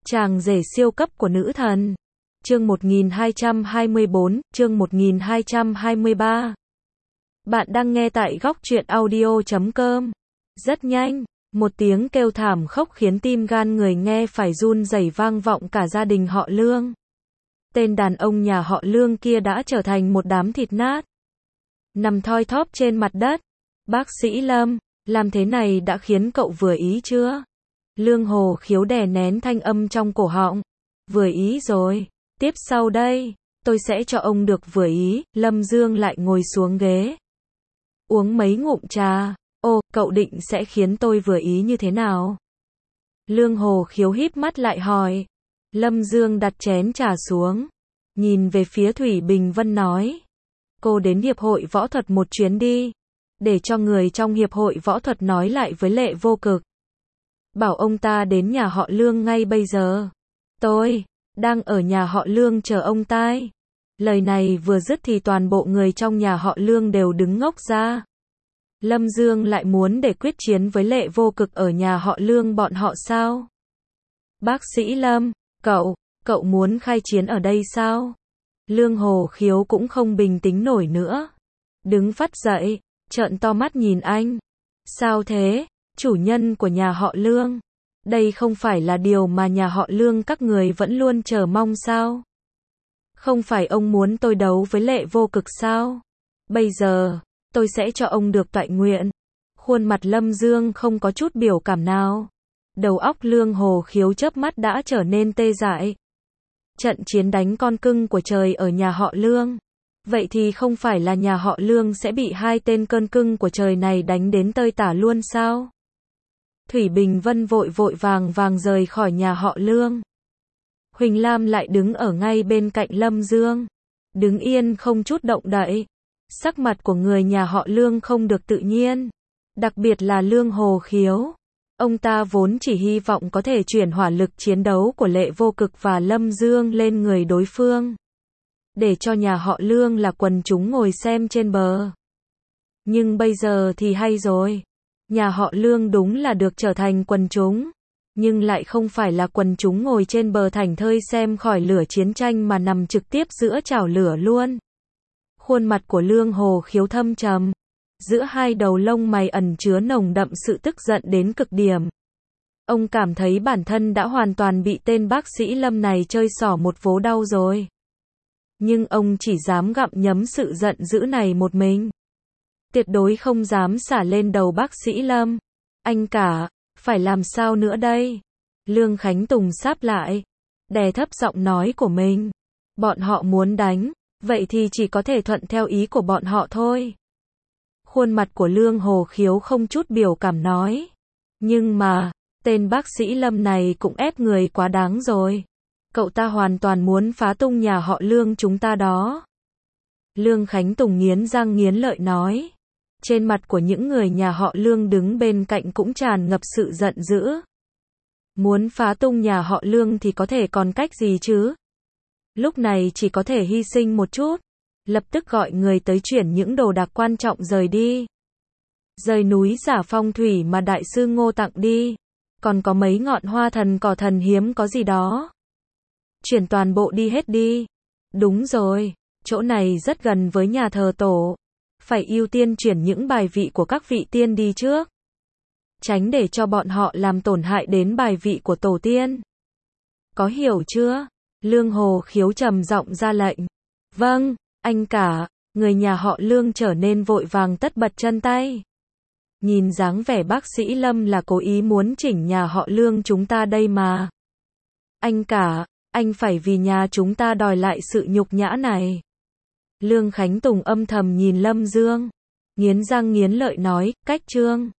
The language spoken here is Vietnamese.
Chàng rể siêu cấp của nữ thần. Chương 1224, chương 1223. Bạn đang nghe tại góc truyện audio.com. Rất nhanh, một tiếng kêu thảm khốc khiến tim gan người nghe phải run rẩy vang vọng cả gia đình họ Lương. Tên đàn ông nhà họ Lương kia đã trở thành một đám thịt nát, nằm thoi thóp trên mặt đất. Bác sĩ Lâm, làm thế này đã khiến cậu vừa ý chưa? Lương Hồ Khiếu đè nén thanh âm trong cổ họng. Vừa ý rồi, tiếp sau đây, tôi sẽ cho ông được vừa ý. Lâm Dương lại ngồi xuống ghế, uống mấy ngụm trà. Ô, cậu định sẽ khiến tôi vừa ý như thế nào? Lương Hồ Khiếu híp mắt lại hỏi. Lâm Dương đặt chén trà xuống, nhìn về phía Thủy Bình Vân nói. Cô đến hiệp hội võ thuật một chuyến đi, để cho người trong hiệp hội võ thuật nói lại với Lệ Vô Cực. Bảo ông ta đến nhà họ Lương ngay bây giờ. Tôi đang ở nhà họ Lương chờ ông ta. Lời này vừa dứt thì toàn bộ người trong nhà họ Lương đều đứng ngốc ra. Lâm Dương lại muốn để quyết chiến với Lệ Vô Cực ở nhà họ Lương bọn họ sao? Bác sĩ Lâm, cậu muốn khai chiến ở đây sao? Lương Hồ Khiếu cũng không bình tĩnh nổi nữa. Đứng phắt dậy, trợn to mắt nhìn anh. Sao thế, chủ nhân của nhà họ Lương? Đây không phải là điều mà nhà họ Lương các người vẫn luôn chờ mong sao? Không phải ông muốn tôi đấu với Lệ Vô Cực sao? Bây giờ, tôi sẽ cho ông được toại nguyện. Khuôn mặt Lâm Dương không có chút biểu cảm nào. Đầu óc Lương Hồ Khiếu chớp mắt đã trở nên tê dại. Trận chiến đánh con cưng của trời ở nhà họ Lương. Vậy thì không phải là nhà họ Lương sẽ bị hai tên cơn cưng của trời này đánh đến tơi tả luôn sao? Thủy Bình Vân vội vàng rời khỏi nhà họ Lương. Huỳnh Lam lại đứng ở ngay bên cạnh Lâm Dương, đứng yên không chút động đậy. Sắc mặt của người nhà họ Lương không được tự nhiên, đặc biệt là Lương Hồ Khiếu. Ông ta vốn chỉ hy vọng có thể chuyển hỏa lực chiến đấu của Lệ Vô Cực và Lâm Dương lên người đối phương, để cho nhà họ Lương là quần chúng ngồi xem trên bờ. Nhưng bây giờ thì hay rồi. Nhà họ Lương đúng là được trở thành quần chúng, nhưng lại không phải là quần chúng ngồi trên bờ thảnh thơi xem khỏi lửa chiến tranh mà nằm trực tiếp giữa chảo lửa luôn. Khuôn mặt của Lương Hồ Khiếu thâm trầm, giữa hai đầu lông mày ẩn chứa nồng đậm sự tức giận đến cực điểm. Ông cảm thấy bản thân đã hoàn toàn bị tên bác sĩ Lâm này chơi xỏ một vố đau rồi. Nhưng ông chỉ dám gặm nhấm sự giận dữ này một mình. Tuyệt đối không dám xả lên đầu bác sĩ Lâm. Anh cả, phải làm sao nữa đây? Lương Khánh Tùng sáp lại, đè thấp giọng nói của mình. Bọn họ muốn đánh, vậy thì chỉ có thể thuận theo ý của bọn họ thôi. Khuôn mặt của Lương Hồ Khiếu không chút biểu cảm nói. Nhưng mà, tên bác sĩ Lâm này cũng ép người quá đáng rồi. Cậu ta hoàn toàn muốn phá tung nhà họ Lương chúng ta đó. Lương Khánh Tùng nghiến răng nghiến lợi nói. Trên mặt của những người nhà họ Lương đứng bên cạnh cũng tràn ngập sự giận dữ. Muốn phá tung nhà họ Lương thì có thể còn cách gì chứ? Lúc này chỉ có thể hy sinh một chút. Lập tức gọi người tới chuyển những đồ đạc quan trọng rời đi. Rời núi Giả Phong Thủy mà đại sư Ngô tặng đi. Còn có mấy ngọn hoa thần cỏ thần hiếm có gì đó. Chuyển toàn bộ đi hết đi. Đúng rồi, chỗ này rất gần với nhà thờ tổ. Phải ưu tiên chuyển những bài vị của các vị tiên đi trước. Tránh để cho bọn họ làm tổn hại đến bài vị của tổ tiên. Có hiểu chưa? Lương Hồ Khiếu trầm giọng ra lệnh. Vâng, anh cả. Người nhà họ Lương trở nên vội vàng tất bật chân tay. Nhìn dáng vẻ bác sĩ Lâm là cố ý muốn chỉnh nhà họ Lương chúng ta đây mà. Anh cả, anh phải vì nhà chúng ta đòi lại sự nhục nhã này. Lương Khánh Tùng âm thầm nhìn Lâm Dương, nghiến răng nghiến lợi nói. Cách Trương,